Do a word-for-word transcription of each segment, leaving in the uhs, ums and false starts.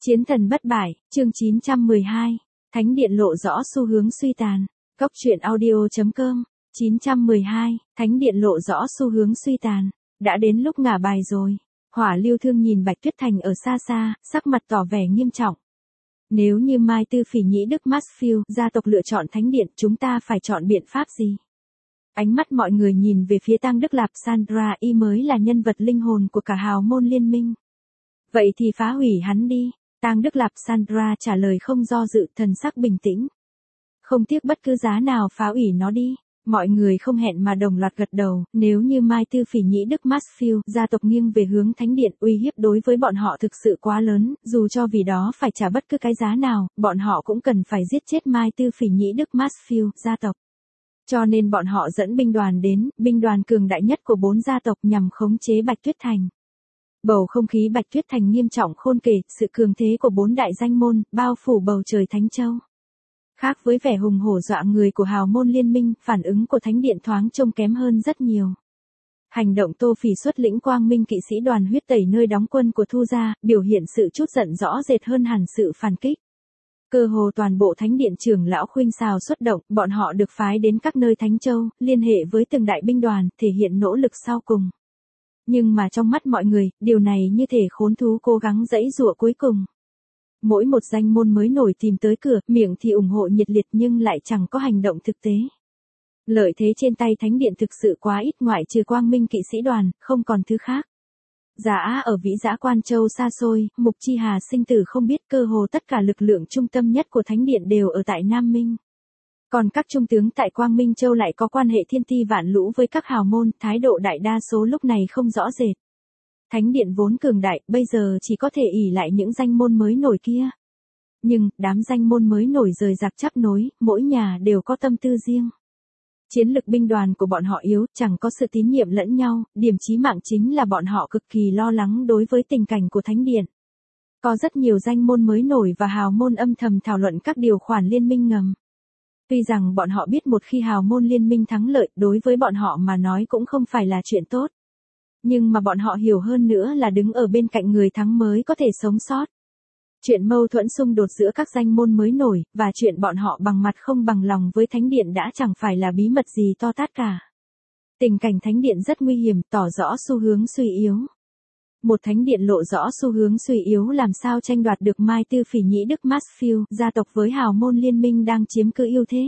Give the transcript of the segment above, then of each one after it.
Chiến thần bất bại, chương chín trăm mười hai, Thánh điện lộ rõ xu hướng suy tàn. Cốc truyện audio chấm com, chín trăm mười hai, Thánh điện lộ rõ xu hướng suy tàn. Đã đến lúc ngả bài rồi. Hỏa Lưu Thương nhìn Bạch Tuyết Thành ở xa xa, sắc mặt tỏ vẻ nghiêm trọng. Nếu như Mai Tư Phỉ Nhĩ Đức Mansfield gia tộc lựa chọn thánh điện, chúng ta phải chọn biện pháp gì? Ánh mắt mọi người nhìn về phía Tang Đức Lạp Sandra y mới là nhân vật linh hồn của cả hào môn liên minh. Vậy thì phá hủy hắn đi. Tang Đức Lạp Sandra trả lời không do dự, thần sắc bình tĩnh. Không tiếc bất cứ giá nào phá hủy nó đi. Mọi người không hẹn mà đồng loạt gật đầu, nếu như Mai Tư Phỉ Nhĩ Đức Mansfield gia tộc nghiêng về hướng thánh điện, uy hiếp đối với bọn họ thực sự quá lớn, dù cho vì đó phải trả bất cứ cái giá nào, bọn họ cũng cần phải giết chết Mai Tư Phỉ Nhĩ Đức Mansfield gia tộc. Cho nên bọn họ dẫn binh đoàn đến, binh đoàn cường đại nhất của bốn gia tộc nhằm khống chế Bạch Tuyết Thành. Bầu không khí Bạch Tuyết Thành nghiêm trọng khôn kể, sự cường thế của bốn đại danh môn, bao phủ bầu trời Thánh Châu. Khác với vẻ hùng hổ dọa người của hào môn liên minh, phản ứng của thánh điện thoáng trông kém hơn rất nhiều. Hành động Tô Phỉ xuất lĩnh quang minh kỵ sĩ đoàn huyết tẩy nơi đóng quân của Thu gia, biểu hiện sự chút giận rõ rệt hơn hẳn sự phản kích. Cơ hồ toàn bộ thánh điện trưởng lão khuynh xào xuất động, bọn họ được phái đến các nơi Thánh Châu, liên hệ với từng đại binh đoàn, thể hiện nỗ lực sau cùng. Nhưng mà trong mắt mọi người, điều này như thể khốn thú cố gắng giãy giụa cuối cùng. Mỗi một danh môn mới nổi tìm tới cửa, miệng thì ủng hộ nhiệt liệt nhưng lại chẳng có hành động thực tế. Lợi thế trên tay thánh điện thực sự quá ít, ngoại trừ quang minh kỵ sĩ đoàn, không còn thứ khác. Giá ở Vĩ Dã Quan Châu xa xôi, Mục Chi Hà sinh tử không biết, cơ hồ tất cả lực lượng trung tâm nhất của thánh điện đều ở tại Nam Minh. Còn các trung tướng tại Quang Minh Châu lại có quan hệ thiên ti vạn lũ với các hào môn, thái độ đại đa số lúc này không rõ rệt. Thánh điện vốn cường đại, bây giờ chỉ có thể ỷ lại những danh môn mới nổi kia. Nhưng, đám danh môn mới nổi rời rạc chắp nối, mỗi nhà đều có tâm tư riêng. Chiến lực binh đoàn của bọn họ yếu, chẳng có sự tín nhiệm lẫn nhau, điểm chí mạng chính là bọn họ cực kỳ lo lắng đối với tình cảnh của thánh điện. Có rất nhiều danh môn mới nổi và hào môn âm thầm thảo luận các điều khoản liên minh ngầm. Tuy rằng bọn họ biết một khi hào môn liên minh thắng lợi, đối với bọn họ mà nói cũng không phải là chuyện tốt. Nhưng mà bọn họ hiểu hơn nữa là đứng ở bên cạnh người thắng mới có thể sống sót. Chuyện mâu thuẫn xung đột giữa các danh môn mới nổi, và chuyện bọn họ bằng mặt không bằng lòng với thánh điện đã chẳng phải là bí mật gì to tát cả. Tình cảnh thánh điện rất nguy hiểm, tỏ rõ xu hướng suy yếu. Một thánh điện lộ rõ xu hướng suy yếu làm sao tranh đoạt được Mai Tư Phỉ Nhĩ Đức Mansfield gia tộc với hào môn liên minh đang chiếm cứ ưu thế.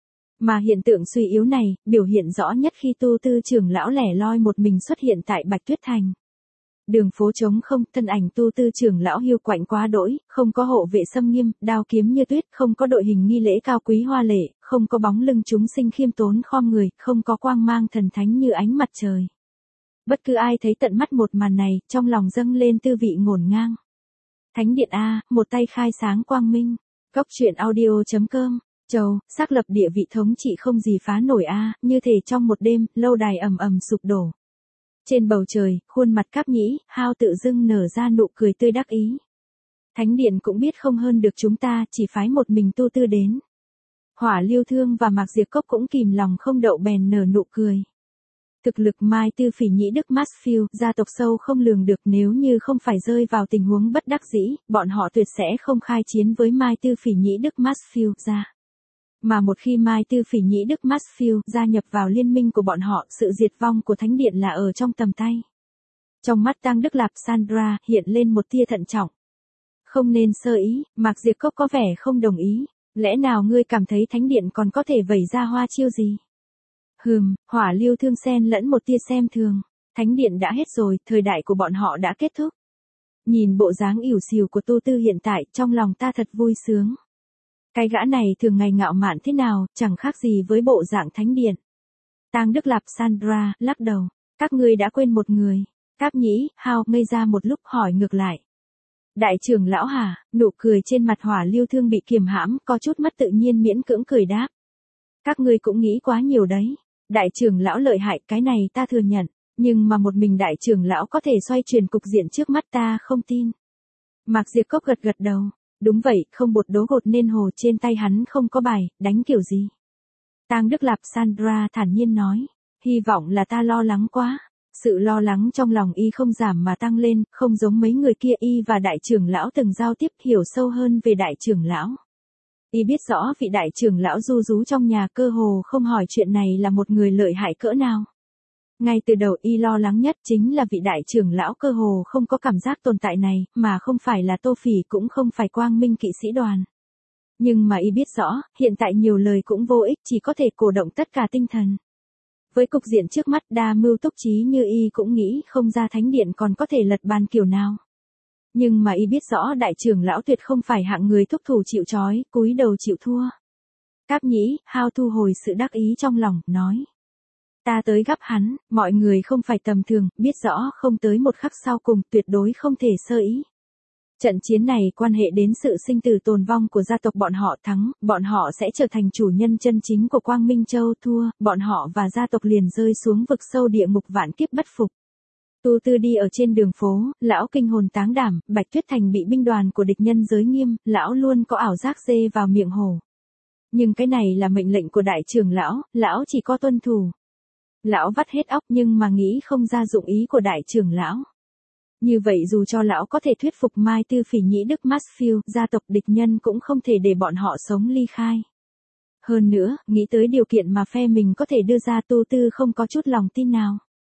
Mà hiện tượng suy yếu này, biểu hiện rõ nhất khi Tu Tư trưởng lão lẻ loi một mình xuất hiện tại Bạch Tuyết Thành. Đường phố trống không, thân ảnh Tu Tư trưởng lão hiu quạnh quá đỗi, không có hộ vệ xâm nghiêm, đao kiếm như tuyết, không có đội hình nghi lễ cao quý hoa lệ, không có bóng lưng chúng sinh khiêm tốn khom người, không có quang mang thần thánh như ánh mặt trời. Bất cứ ai thấy tận mắt một màn này, trong lòng dâng lên tư vị ngổn ngang. Thánh điện A, một tay khai sáng quang minh. Cốc truyện audio chấm com. Châu, xác lập địa vị thống trị không gì phá nổi a, như thể trong một đêm, lâu đài ầm ầm sụp đổ. Trên bầu trời, khuôn mặt Cáp Nhĩ, Hao tự dưng nở ra nụ cười tươi đắc ý. Thánh điện cũng biết không hơn được chúng ta, chỉ phái một mình Tu Tư đến. Hỏa Lưu Thương và Mạc Diệp Cốc cũng kìm lòng không đậu bèn nở nụ cười. Thực lực Mai Tư Phỉ Nhĩ Đức Mansfield gia tộc sâu không lường được, nếu như không phải rơi vào tình huống bất đắc dĩ, bọn họ tuyệt sẽ không khai chiến với Mai Tư Phỉ Nhĩ Đức Mansfield gia. Mà một khi Mai Tư Phỉ Nhĩ Đức Mansfield gia nhập vào liên minh của bọn họ, sự diệt vong của thánh điện là ở trong tầm tay. Trong mắt Tang Đức Lạp Sandra hiện lên một tia thận trọng. Không nên sơ ý, Mạc Diệp Cốc có vẻ không đồng ý. Lẽ nào ngươi cảm thấy thánh điện còn có thể vẩy ra hoa chiêu gì? Hừm, Hỏa Lưu Thương xen lẫn một tia xem thường. Thánh điện đã hết rồi, thời đại của bọn họ đã kết thúc. Nhìn bộ dáng ỉu xìu của Tu Tư hiện tại, trong lòng ta thật vui sướng. Cái gã này thường ngày ngạo mạn thế nào, chẳng khác gì với bộ dạng thánh điện. Tang Đức Lạp Sandra lắc đầu. Các ngươi đã quên một người. Cáp Nhĩ, Hao ngây ra một lúc hỏi ngược lại. Đại trưởng lão hả? Nụ cười trên mặt Hỏa Lưu Thương bị kiềm hãm, có chút mất tự nhiên miễn cưỡng cười đáp. Các ngươi cũng nghĩ quá nhiều đấy. Đại trưởng lão lợi hại, cái này ta thừa nhận. Nhưng mà một mình đại trưởng lão có thể xoay chuyển cục diện trước mắt ta không tin. Mạc Diệp Cốc gật gật đầu. Đúng vậy, không bột đố gột nên hồ trên tay hắn không có bài, đánh kiểu gì. Tang Đức Lạp Sandra thản nhiên nói. Hy vọng là ta lo lắng quá. Sự lo lắng trong lòng y không giảm mà tăng lên, không giống mấy người kia, y và đại trưởng lão từng giao tiếp hiểu sâu hơn về đại trưởng lão. Y biết rõ vị đại trưởng lão ru rú trong nhà cơ hồ không hỏi chuyện này là một người lợi hại cỡ nào. Ngay từ đầu y lo lắng nhất chính là vị đại trưởng lão cơ hồ không có cảm giác tồn tại này, mà không phải là Tô Phỉ cũng không phải Quang Minh kỵ sĩ đoàn. Nhưng mà y biết rõ, hiện tại nhiều lời cũng vô ích, chỉ có thể cổ động tất cả tinh thần. Với cục diện trước mắt đa mưu túc trí như y cũng nghĩ không ra thánh điện còn có thể lật bàn kiểu nào. Nhưng mà y biết rõ đại trưởng lão tuyệt không phải hạng người thúc thủ chịu trói, cúi đầu chịu thua. Cáp Nhĩ, Hao thu hồi sự đắc ý trong lòng, nói. Ta tới gắp hắn, mọi người không phải tầm thường, biết rõ không tới một khắc sau cùng tuyệt đối không thể sơ ý. Trận chiến này quan hệ đến sự sinh tử tồn vong của gia tộc, bọn họ thắng, bọn họ sẽ trở thành chủ nhân chân chính của Quang Minh Châu, thua, bọn họ và gia tộc liền rơi xuống vực sâu địa ngục vạn kiếp bất phục. Tu Tư đi ở trên đường phố, lão kinh hồn táng đảm, Bạch Tuyết Thành bị binh đoàn của địch nhân giới nghiêm, lão luôn có ảo giác dê vào miệng hổ. Nhưng cái này là mệnh lệnh của đại trưởng lão, lão chỉ có tuân thủ. Lão vắt hết óc nhưng mà nghĩ không ra dụng ý của đại trưởng lão. Như vậy dù cho lão có thể thuyết phục Mai Tư Phỉ Nhĩ Đức Mansfield, gia tộc địch nhân cũng không thể để bọn họ sống ly khai. Hơn nữa, nghĩ tới điều kiện mà phe mình có thể đưa ra, Tu Tư không có chút lòng tin nào.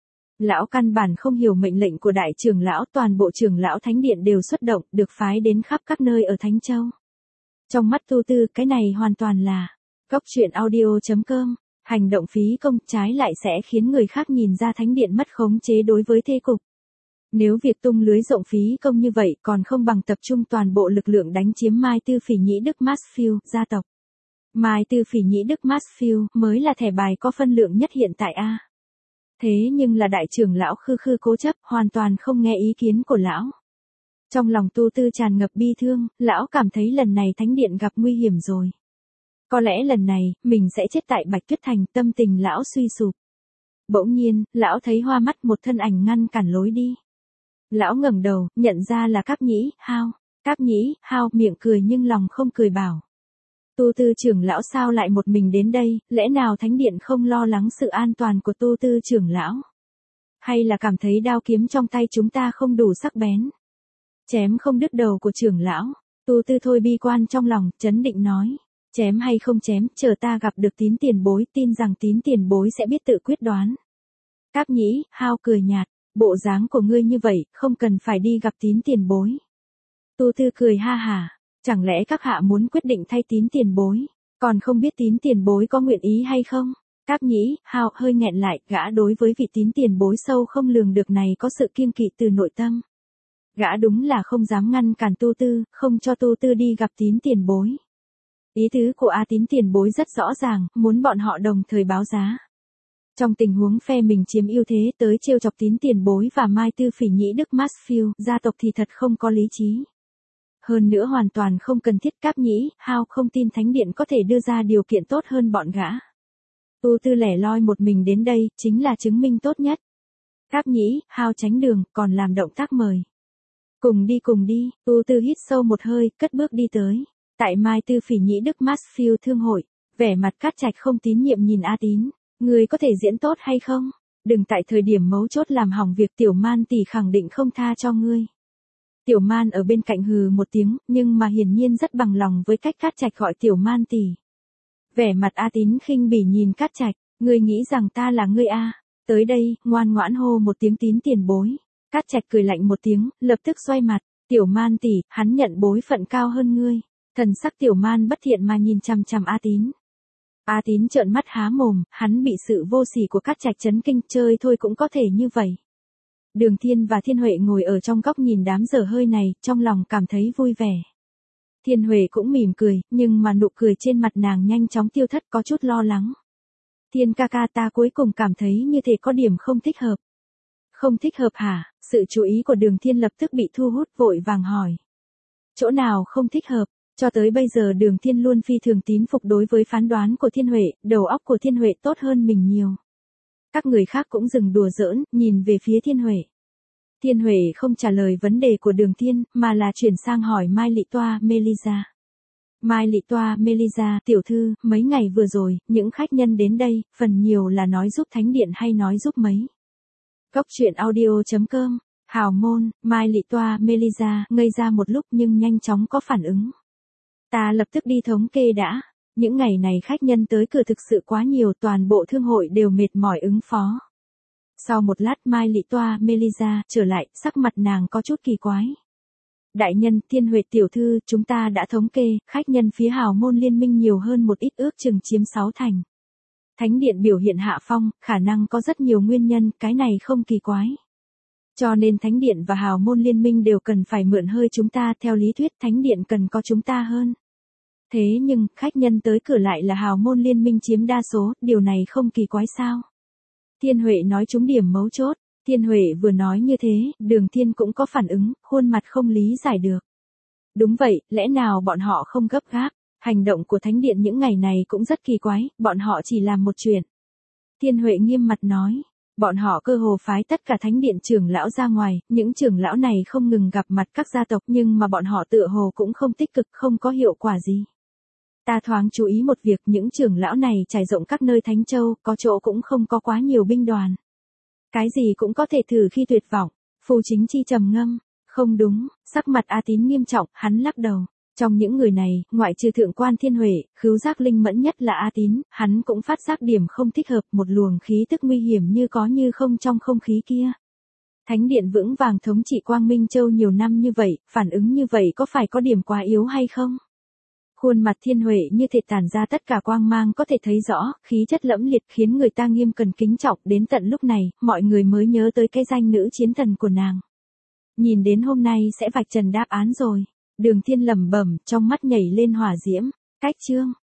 Lão căn bản không hiểu mệnh lệnh của đại trưởng lão, toàn bộ trưởng lão thánh điện đều xuất động, được phái đến khắp các nơi ở Thánh Châu. Trong mắt Tu Tư, cái này hoàn toàn là Cốc truyện audio chấm com, hành động phí công, trái lại sẽ khiến người khác nhìn ra thánh điện mất khống chế đối với thế cục. Nếu việc tung lưới rộng phí công như vậy còn không bằng tập trung toàn bộ lực lượng đánh chiếm Mai Tư Phỉ Nhĩ Đức Mansfield, gia tộc. Mai Tư Phỉ Nhĩ Đức Mansfield mới là thẻ bài có phân lượng nhất hiện tại a. Thế nhưng là đại trưởng lão khư khư cố chấp, hoàn toàn không nghe ý kiến của lão. Trong lòng Tu Tư tràn ngập bi thương, lão cảm thấy lần này thánh điện gặp nguy hiểm rồi. Có lẽ lần này, mình sẽ chết tại Bạch Tuyết Thành, tâm tình lão suy sụp. Bỗng nhiên, lão thấy hoa mắt một thân ảnh ngăn cản lối đi. Lão ngẩng đầu, nhận ra là Cáp Nhĩ, Hao. Cáp Nhĩ, Hao miệng cười nhưng lòng không cười bảo. Tu Tư trưởng lão sao lại một mình đến đây, lẽ nào thánh điện không lo lắng sự an toàn của Tu Tư trưởng lão? Hay là cảm thấy đao kiếm trong tay chúng ta không đủ sắc bén? Chém không đứt đầu của trưởng lão, Tu Tư thôi bi quan trong lòng, chấn định nói. Chém hay không chém, chờ ta gặp được Tín tiền bối, tin rằng Tín tiền bối sẽ biết tự quyết đoán. Cáp Nhĩ, Hao cười nhạt. Bộ dáng của ngươi như vậy, không cần phải đi gặp Tín tiền bối. Tu Tư cười ha hả, chẳng lẽ các hạ muốn quyết định thay Tín tiền bối, còn không biết Tín tiền bối có nguyện ý hay không? Cáp Nhĩ, Hao hơi nghẹn lại, gã đối với vị Tín tiền bối sâu không lường được này có sự kiêng kỵ từ nội tâm. Gã đúng là không dám ngăn cản Tu Tư, không cho Tu Tư đi gặp Tín tiền bối. Ý tứ của A Tín tiền bối rất rõ ràng, muốn bọn họ đồng thời báo giá. Trong tình huống phe mình chiếm ưu thế tới trêu chọc Tín tiền bối và Mai Tư Phỉ Nhĩ Đức Mansfield, gia tộc thì thật không có lý trí. Hơn nữa hoàn toàn không cần thiết. Cáp Nhĩ, Hao không tin thánh điện có thể đưa ra điều kiện tốt hơn bọn gã. Tu Tư lẻ loi một mình đến đây, chính là chứng minh tốt nhất. Cáp Nhĩ, Hao tránh đường, còn làm động tác mời. Cùng đi cùng đi, Tu Tư hít sâu một hơi, cất bước đi tới. Tại Mai Tư Phỉ Nhĩ Đức Mansfield thương hội, vẻ mặt Cát Trạch không tín nhiệm nhìn A Tín. Ngươi có thể diễn tốt hay không? Đừng tại thời điểm mấu chốt làm hỏng việc, Tiểu Man tỷ khẳng định không tha cho ngươi. Tiểu Man ở bên cạnh hừ một tiếng, nhưng mà hiển nhiên rất bằng lòng với cách Cát Trạch gọi Tiểu Man tỷ. Vẻ mặt A Tín khinh bỉ nhìn Cát Trạch, ngươi nghĩ rằng ta là ngươi a? Tới đây, ngoan ngoãn hô một tiếng Tín tiền bối. Cát Trạch cười lạnh một tiếng, lập tức xoay mặt, Tiểu Man tỷ, hắn nhận bối phận cao hơn ngươi. Thần sắc Tiểu Man bất thiện mà nhìn chằm chằm A Tín. A Tín trợn mắt há mồm, hắn bị sự vô sỉ của Cát Trạch chấn kinh, chơi thôi cũng có thể như vậy. Đường Thiên và Thiên Huệ ngồi ở trong góc nhìn đám dở hơi này, trong lòng cảm thấy vui vẻ. Thiên Huệ cũng mỉm cười, nhưng mà nụ cười trên mặt nàng nhanh chóng tiêu thất, có chút lo lắng. Thiên ca ca, ta cuối cùng cảm thấy như thể có điểm không thích hợp. Không thích hợp hả? Sự chú ý của Đường Thiên lập tức bị thu hút, vội vàng hỏi. Chỗ nào không thích hợp? Cho tới bây giờ Đường Thiên luôn phi thường tín phục đối với phán đoán của Thiên Huệ, đầu óc của Thiên Huệ tốt hơn mình nhiều. Các người khác cũng dừng đùa giỡn, nhìn về phía Thiên Huệ. Thiên Huệ không trả lời vấn đề của Đường Thiên, mà là chuyển sang hỏi Mai Lị Toa, Melisa. Mai Lị Toa, Melisa, tiểu thư, mấy ngày vừa rồi, những khách nhân đến đây, phần nhiều là nói giúp thánh điện hay nói giúp mấy? Cốc truyện audio chấm com. Hào môn, Mai Lị Toa, Melisa, ngây ra một lúc nhưng nhanh chóng có phản ứng. Ta lập tức đi thống kê đã. Những ngày này khách nhân tới cửa thực sự quá nhiều, toàn bộ thương hội đều mệt mỏi ứng phó. Sau một lát Mai Lị Toa, Melisa, trở lại, sắc mặt nàng có chút kỳ quái. Đại nhân, Thiên Huệ tiểu thư, chúng ta đã thống kê, khách nhân phía hào môn liên minh nhiều hơn một ít, ước chừng chiếm sáu thành. Thánh điện biểu hiện hạ phong, khả năng có rất nhiều nguyên nhân, cái này không kỳ quái. Cho nên thánh điện và hào môn liên minh đều cần phải mượn hơi chúng ta, theo lý thuyết thánh điện cần có chúng ta hơn. Thế nhưng, khách nhân tới cửa lại là hào môn liên minh chiếm đa số, điều này không kỳ quái sao? Thiên Huệ nói trúng điểm mấu chốt. Thiên Huệ vừa nói như thế, Đường Thiên cũng có phản ứng, khuôn mặt không lý giải được. Đúng vậy, lẽ nào bọn họ không gấp gáp? Hành động của thánh điện những ngày này cũng rất kỳ quái, bọn họ chỉ làm một chuyện. Thiên Huệ nghiêm mặt nói, bọn họ cơ hồ phái tất cả thánh điện trưởng lão ra ngoài, những trưởng lão này không ngừng gặp mặt các gia tộc nhưng mà bọn họ tựa hồ cũng không tích cực, không có hiệu quả gì. Ta thoáng chú ý một việc, những trưởng lão này trải rộng các nơi Thánh Châu, có chỗ cũng không có quá nhiều binh đoàn. Cái gì cũng có thể thử khi tuyệt vọng. Phù Chính Chi trầm ngâm, không đúng, sắc mặt A Tín nghiêm trọng, hắn lắc đầu. Trong những người này, ngoại trừ thượng quan Thiên Huệ, khứu giác linh mẫn nhất là A Tín, hắn cũng phát giác điểm không thích hợp, một luồng khí tức nguy hiểm như có như không trong không khí kia. Thánh điện vững vàng thống trị Quang Minh Châu nhiều năm như vậy, phản ứng như vậy có phải có điểm quá yếu hay không? Khuôn mặt Thiên Huệ như thể tản ra tất cả quang mang có thể thấy rõ, khí chất lẫm liệt khiến người ta nghiêm cần kính trọng, đến tận lúc này, mọi người mới nhớ tới cái danh nữ chiến thần của nàng. Nhìn đến hôm nay sẽ vạch trần đáp án rồi. Đường Thiên lẩm bẩm, trong mắt nhảy lên hỏa diễm. Cách chương